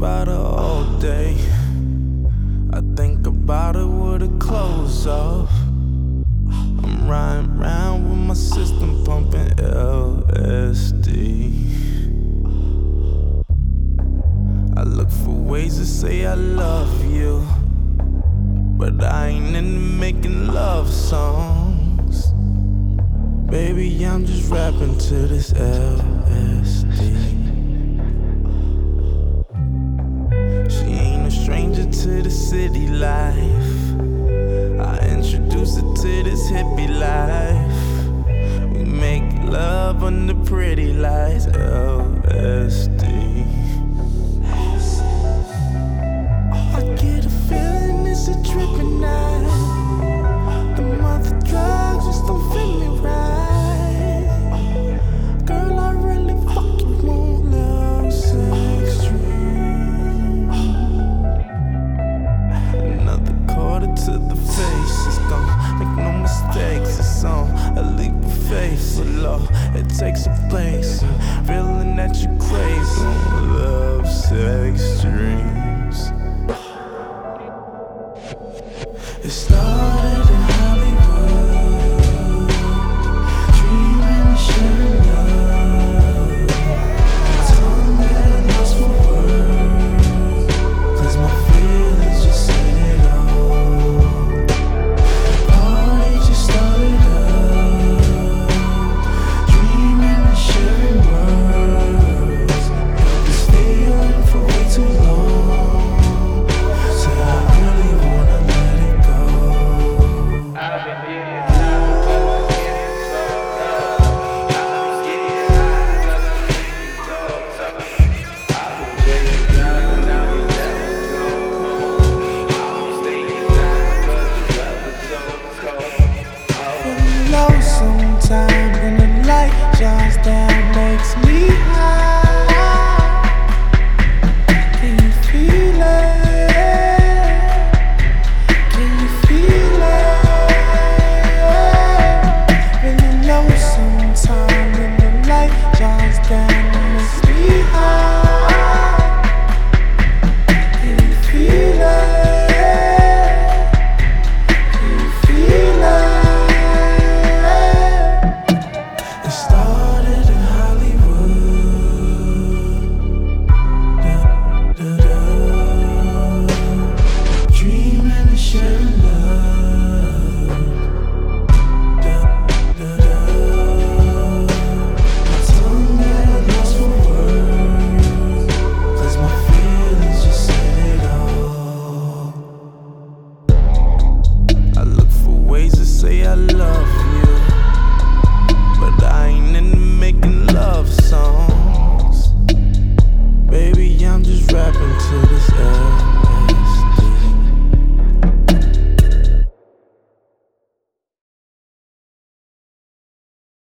about her all day. I think about it with her clothes off. I'm riding round with my system pumping LSD. I look for ways to say I love you, but I ain't into making love songs. Baby, I'm just rapping to this LSD. She ain't a stranger to the city life. I introduced her to this hippie life. We make love under pretty lights, LSD. I get a feeling it's a tripping night. The mother drugs just don't fit me right. Girl, I really fucking want love, sex, dream. Another quarter to the face. It's gone, make no mistakes. It's on a leap of faith. But Lord, it takes a place. Feeling that you crave. Love, sex, dream.